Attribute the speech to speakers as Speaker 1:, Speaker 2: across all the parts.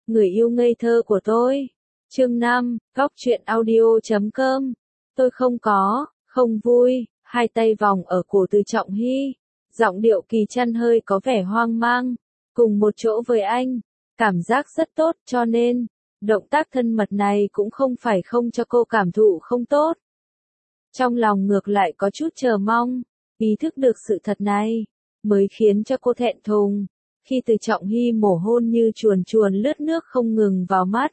Speaker 1: người yêu ngây thơ của tôi. Chương 5, Góc truyện audio.com. Tôi không vui, hai tay vòng ở cổ Từ Trọng Hy. Giọng điệu Kỳ Trăn hơi có vẻ hoang mang. Cùng một chỗ với anh, cảm giác rất tốt cho nên, động tác thân mật này cũng không phải không cho cô cảm thụ không tốt. Trong lòng ngược lại có chút chờ mong, ý thức được sự thật này, mới khiến cho cô thẹn thùng. Khi Từ Trọng Hy mổ hôn như chuồn chuồn lướt nước không ngừng vào mắt,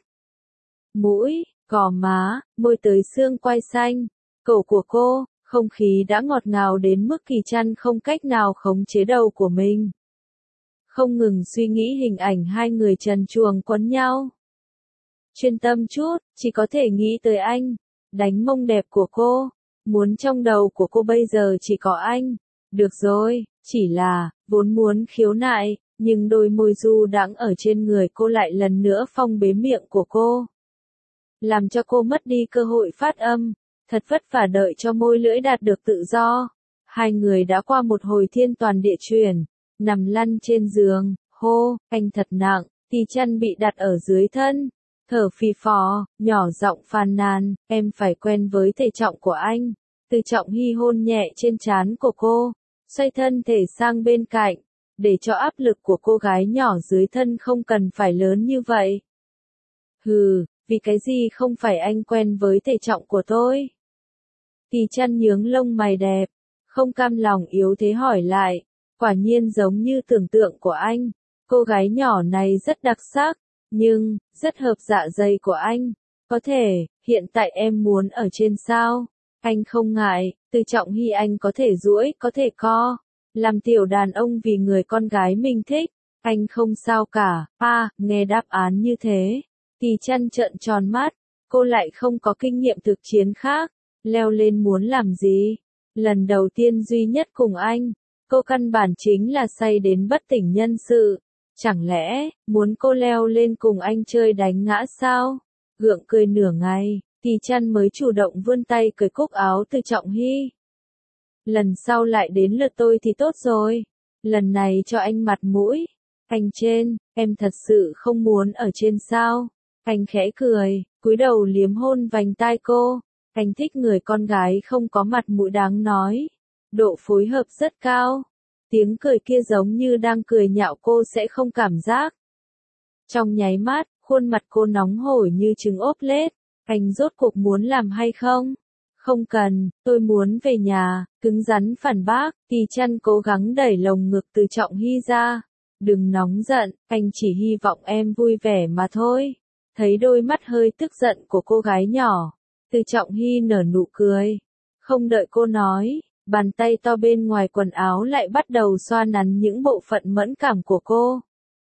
Speaker 1: mũi, gò má, môi tới xương quai xanh, cổ của cô, không khí đã ngọt ngào đến mức Kỳ Trăn không cách nào khống chế đầu của mình. Không ngừng suy nghĩ hình ảnh hai người trần truồng quấn nhau. Chuyên tâm chút, chỉ có thể nghĩ tới anh, đánh mông đẹp của cô, muốn trong đầu của cô bây giờ chỉ có anh. Được rồi, chỉ là, vốn muốn khiếu nại, nhưng đôi môi du đãng ở trên người cô lại lần nữa phong bế miệng của cô, làm cho cô mất đi cơ hội phát âm, thật vất vả đợi cho môi lưỡi đạt được tự do. Hai người đã qua một hồi thiên toàn địa chuyển, nằm lăn trên giường, hô, anh thật nặng, Kỳ Trăn bị đặt ở dưới thân, thở phì phò, nhỏ giọng phàn nàn, em phải quen với thể trọng của anh. Từ Trọng Hy hôn nhẹ trên trán của cô, xoay thân thể sang bên cạnh, để cho áp lực của cô gái nhỏ dưới thân không cần phải lớn như vậy. Hừ, vì cái gì không phải anh quen với thể trọng của tôi? Kỳ Trăn nhướng lông mày đẹp, không cam lòng yếu thế hỏi lại, quả nhiên giống như tưởng tượng của anh, cô gái nhỏ này rất đặc sắc, nhưng, rất hợp dạ dày của anh. Có thể, hiện tại em muốn ở trên sao? Anh không ngại, Từ Trọng Hy anh có thể duỗi, có thể co, làm tiểu đàn ông vì người con gái mình thích, anh không sao cả. Nghe đáp án như thế, Kỳ Trăn trợn tròn mắt, cô lại không có kinh nghiệm thực chiến khác, leo lên muốn làm gì? Lần đầu tiên duy nhất cùng anh, cô căn bản chính là say đến bất tỉnh nhân sự, chẳng lẽ, muốn cô leo lên cùng anh chơi đánh ngã sao? Gượng cười nửa ngày, Kỳ Trăn mới chủ động vươn tay cởi cúc áo Từ Trọng Hy. Lần sau lại đến lượt tôi thì tốt rồi, lần này cho anh mặt mũi. Anh trên, em thật sự không muốn ở trên sao? Anh khẽ cười, cúi đầu liếm hôn vành tai cô. Anh thích người con gái không có mặt mũi đáng nói. Độ phối hợp rất cao. Tiếng cười kia giống như đang cười nhạo cô sẽ không cảm giác. Trong nháy mắt, khuôn mặt cô nóng hổi như trứng ốp lết. Anh rốt cuộc muốn làm hay không? Không cần, tôi muốn về nhà, cứng rắn phản bác. Kỳ Trăn cố gắng đẩy lồng ngực Từ Trọng Hy ra. Đừng nóng giận, anh chỉ hy vọng em vui vẻ mà thôi. Thấy đôi mắt hơi tức giận của cô gái nhỏ, Từ Trọng Hy nở nụ cười. Không đợi cô nói, bàn tay to bên ngoài quần áo lại bắt đầu xoa nắn những bộ phận mẫn cảm của cô,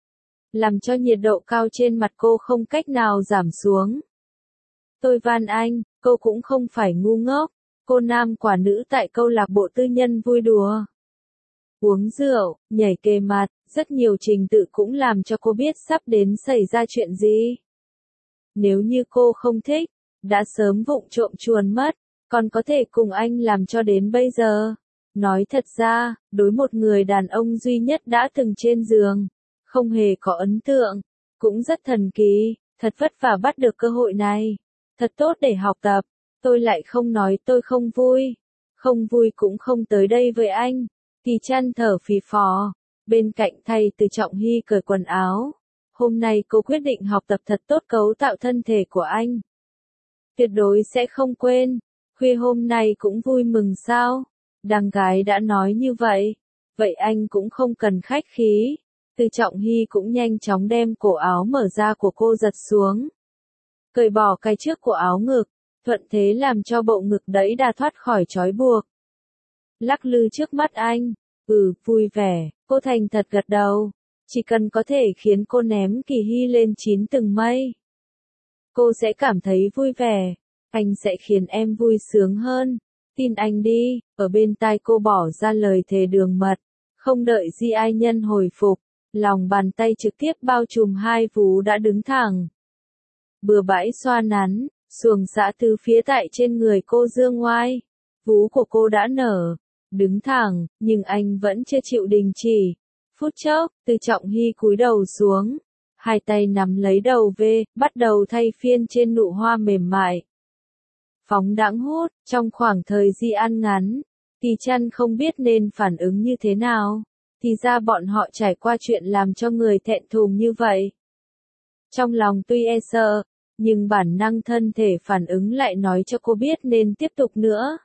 Speaker 1: làm cho nhiệt độ cao trên mặt cô không cách nào giảm xuống. Tôi van anh, cô cũng không phải ngu ngốc, cô nam quả nữ tại câu lạc bộ tư nhân vui đùa, uống rượu, nhảy kề mặt, rất nhiều trình tự cũng làm cho cô biết sắp đến xảy ra chuyện gì. Nếu như cô không thích, đã sớm vụng trộm chuồn mất, còn có thể cùng anh làm cho đến bây giờ. Nói thật ra, đối một người đàn ông duy nhất đã từng trên giường, không hề có ấn tượng, cũng rất thần kỳ, thật vất vả bắt được cơ hội này. Thật tốt để học tập, tôi lại không nói tôi không vui cũng không tới đây với anh. Kỳ Trăn thở phì phò, bên cạnh thay Từ Trọng Hy cởi quần áo. Hôm nay cô quyết định học tập thật tốt cấu tạo thân thể của anh. Tuyệt đối sẽ không quên, khuya hôm nay cũng vui mừng sao? Đàn gái đã nói như vậy, vậy anh cũng không cần khách khí. Từ Trọng Hy cũng nhanh chóng đem cổ áo mở ra của cô giật xuống. Cởi bỏ cái trước của áo ngực, thuận thế làm cho bộ ngực đẫy đà thoát khỏi trói buộc. Lắc lư trước mắt anh, vui vẻ, cô thành thật gật đầu. Chỉ cần có thể khiến cô ném Kỳ Hy lên 9 tầng mây, cô sẽ cảm thấy vui vẻ. Anh sẽ khiến em vui sướng hơn. Tin anh đi, ở bên tai cô bỏ ra lời thề đường mật. Không đợi Di Ai Nhân hồi phục, lòng bàn tay trực tiếp bao trùm hai vú đã đứng thẳng. Bừa bãi xoa nắn, xuồng xã tứ phía tại trên người cô dương ngoai. Vú của cô đã nở, đứng thẳng, nhưng anh vẫn chưa chịu đình chỉ. Phút chốc, Từ Trọng Hy cúi đầu xuống, hai tay nắm lấy đầu V, bắt đầu thay phiên trên nụ hoa mềm mại. Phóng đãng hút, trong khoảng thời gian ngắn, Kỳ Chăn không biết nên phản ứng như thế nào, thì ra bọn họ trải qua chuyện làm cho người thẹn thùng như vậy. Trong lòng tuy e sợ, nhưng bản năng thân thể phản ứng lại nói cho cô biết nên tiếp tục nữa.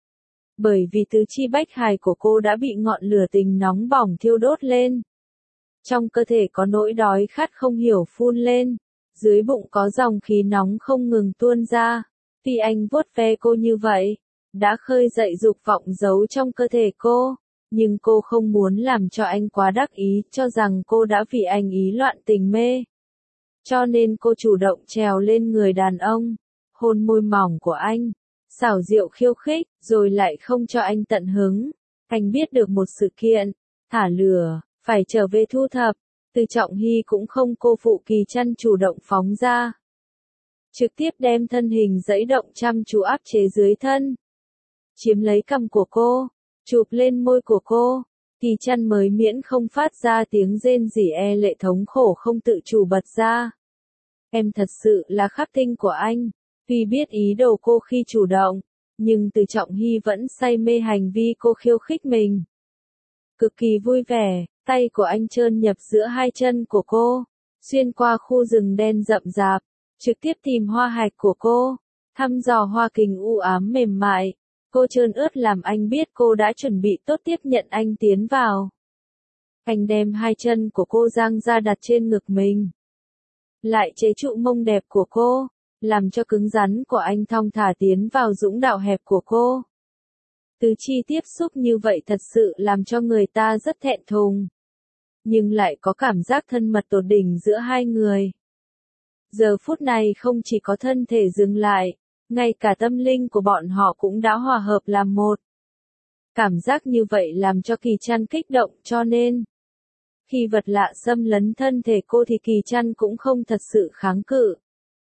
Speaker 1: Bởi vì tứ chi bách hài của cô đã bị ngọn lửa tình nóng bỏng thiêu đốt lên. Trong cơ thể có nỗi đói khát không hiểu phun lên, dưới bụng có dòng khí nóng không ngừng tuôn ra. Tuy anh vuốt ve cô như vậy, đã khơi dậy dục vọng giấu trong cơ thể cô, nhưng cô không muốn làm cho anh quá đắc ý, cho rằng cô đã vì anh ý loạn tình mê. Cho nên cô chủ động trèo lên người đàn ông, hôn môi mỏng của anh, xảo diệu khiêu khích, rồi lại không cho anh tận hứng. Anh biết được một sự kiện, thả lửa, phải trở về thu thập, Từ Trọng Hy cũng không cô phụ Kỳ Chăn chủ động phóng ra. Trực tiếp đem thân hình giãy động chăm chú áp chế dưới thân. Chiếm lấy cằm của cô, chụp lên môi của cô, Kỳ Chăn mới miễn không phát ra tiếng rên rỉ e lệ thống khổ không tự chủ bật ra. Em thật sự là khắc tinh của anh, tuy biết ý đồ cô khi chủ động, nhưng Từ Trọng Hy vẫn say mê hành vi cô khiêu khích mình. Cực kỳ vui vẻ, tay của anh trơn nhập giữa hai chân của cô, xuyên qua khu rừng đen rậm rạp, trực tiếp tìm hoa hạch của cô, thăm dò hoa kình u ám mềm mại. Cô trơn ướt làm anh biết cô đã chuẩn bị tốt tiếp nhận anh tiến vào. Anh đem hai chân của cô dang ra đặt trên ngực mình. Lại chế trụ mông đẹp của cô, làm cho cứng rắn của anh thong thả tiến vào dũng đạo hẹp của cô. Tứ chi tiếp xúc như vậy thật sự làm cho người ta rất thẹn thùng. Nhưng lại có cảm giác thân mật tột đỉnh giữa hai người. Giờ phút này không chỉ có thân thể dừng lại, ngay cả tâm linh của bọn họ cũng đã hòa hợp làm một. Cảm giác như vậy làm cho Kỳ Chăn kích động, cho nên khi vật lạ xâm lấn thân thể cô thì Kỳ Chăn cũng không thật sự kháng cự,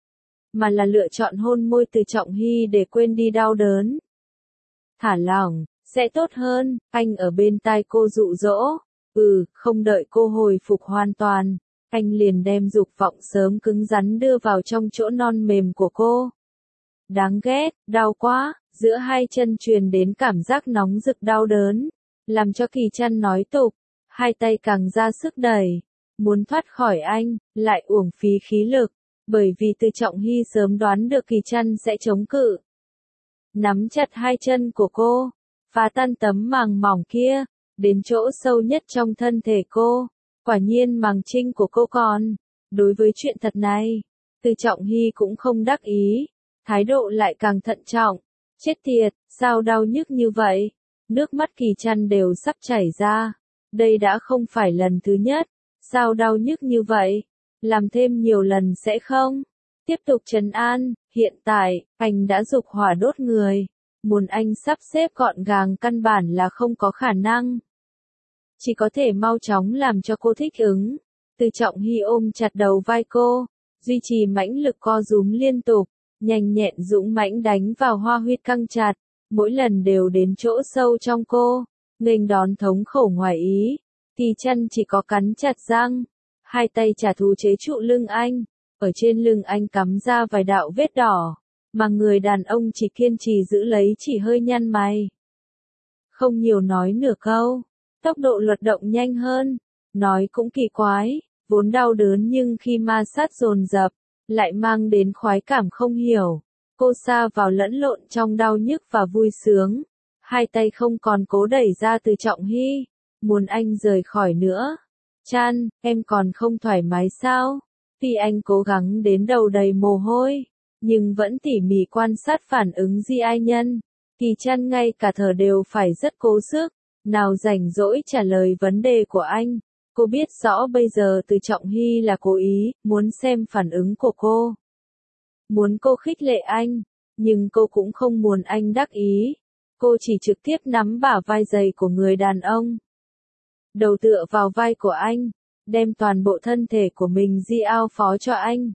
Speaker 1: mà là lựa chọn hôn môi Từ Trọng Hy để quên đi đau đớn. Thả lỏng, sẽ tốt hơn, anh ở bên tai cô dụ dỗ. Không đợi cô hồi phục hoàn toàn, anh liền đem dục vọng sớm cứng rắn đưa vào trong chỗ non mềm của cô. Đáng ghét, đau quá, giữa hai chân truyền đến cảm giác nóng rực đau đớn, làm cho Kỳ Chăn nói tục, hai tay càng ra sức đẩy, muốn thoát khỏi anh, lại uổng phí khí lực, bởi vì Từ Trọng Hy sớm đoán được Kỳ Chăn sẽ chống cự. Nắm chặt hai chân của cô, phá tan tấm màng mỏng kia, đến chỗ sâu nhất trong thân thể cô, quả nhiên màng trinh của cô còn. Đối với chuyện thật này, Từ Trọng Hy cũng không đắc ý, thái độ lại càng thận trọng. Chết tiệt, sao đau nhức như vậy? Nước mắt Kỳ Chăn đều sắp chảy ra. Đây đã không phải lần thứ nhất. Sao đau nhức như vậy? Làm thêm nhiều lần sẽ không? Tiếp tục trấn an, hiện tại, anh đã dục hỏa đốt người. Muốn anh sắp xếp gọn gàng căn bản là không có khả năng. Chỉ có thể mau chóng làm cho cô thích ứng. Từ Trọng Hy ôm chặt đầu vai cô, duy trì mãnh lực co rúm liên tục, nhanh nhẹn dũng mãnh đánh vào hoa huyệt căng chặt, mỗi lần đều đến chỗ sâu trong cô, nghênh đón thống khổ ngoài ý. Kỳ Chăn chỉ có cắn chặt răng, hai tay trả thù chế trụ lưng anh, ở trên lưng anh cắm ra vài đạo vết đỏ, mà người đàn ông chỉ kiên trì giữ lấy, chỉ hơi nhăn mày. Không nhiều nói nửa câu, tốc độ luật động nhanh hơn, nói cũng kỳ quái, vốn đau đớn nhưng khi ma sát dồn dập, lại mang đến khoái cảm không hiểu. Cô sa vào lẫn lộn trong đau nhức và vui sướng, hai tay không còn cố đẩy ra Từ Trọng Hy, muốn anh rời khỏi nữa. Chăn, em còn không thoải mái sao? Tuy anh cố gắng đến đầu đầy mồ hôi, nhưng vẫn tỉ mỉ quan sát phản ứng di ai nhân. Kỳ Chăn ngay cả thở đều phải rất cố sức, nào rảnh rỗi trả lời vấn đề của anh. Cô biết rõ bây giờ Từ Trọng Hy là cố ý, muốn xem phản ứng của cô. Muốn cô khích lệ anh, nhưng cô cũng không muốn anh đắc ý. Cô chỉ trực tiếp nắm bả vai dày của người đàn ông. Đầu tựa vào vai của anh, đem toàn bộ thân thể của mình giao phó cho anh.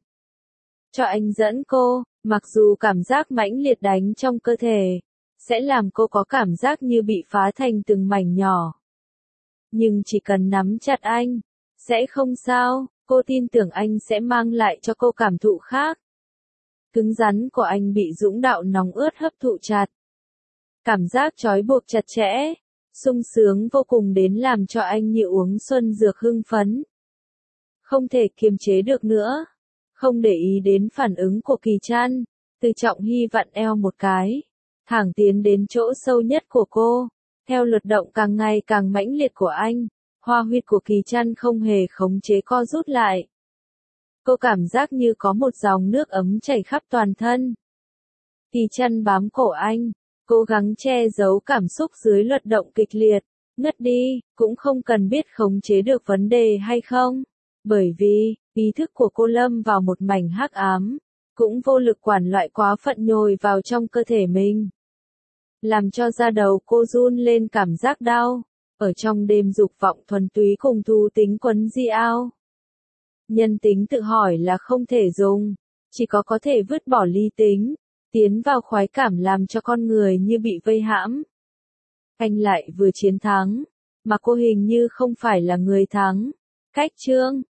Speaker 1: Cho anh dẫn cô, mặc dù cảm giác mãnh liệt đánh trong cơ thể, sẽ làm cô có cảm giác như bị phá thành từng mảnh nhỏ. Nhưng chỉ cần nắm chặt anh, sẽ không sao, Cô tin tưởng anh sẽ mang lại cho cô cảm thụ khác. Cứng rắn của anh bị dũng đạo nóng ướt hấp thụ chặt. Cảm giác trói buộc chặt chẽ, sung sướng vô cùng đến làm cho anh như uống xuân dược hưng phấn. Không thể kiềm chế được nữa. Không để ý đến phản ứng của Kỳ Trăn, Từ Trọng Hy vặn eo một cái, thẳng tiến đến chỗ sâu nhất của cô. Theo luật động càng ngày càng mãnh liệt của anh, hoa huyệt của Kỳ Trăn không hề khống chế co rút lại. Cô cảm giác như có một dòng nước ấm chảy khắp toàn thân. Kỳ Trăn bám cổ anh, cố gắng che giấu cảm xúc dưới luật động kịch liệt. Ngất đi, cũng không cần biết khống chế được vấn đề hay không. Bởi vì, ý thức của cô lâm vào một mảnh hắc ám, cũng vô lực quản loại quá phận nhồi vào trong cơ thể mình. Làm cho da đầu cô run lên cảm giác đau, ở trong đêm dục vọng thuần túy cùng thú tính quấn di ao. Nhân tính tự hỏi là không thể dùng, chỉ có thể vứt bỏ lý tính, tiến vào khoái cảm làm cho con người như bị vây hãm. Anh lại vừa chiến thắng, mà cô hình như không phải là người thắng. Cách chương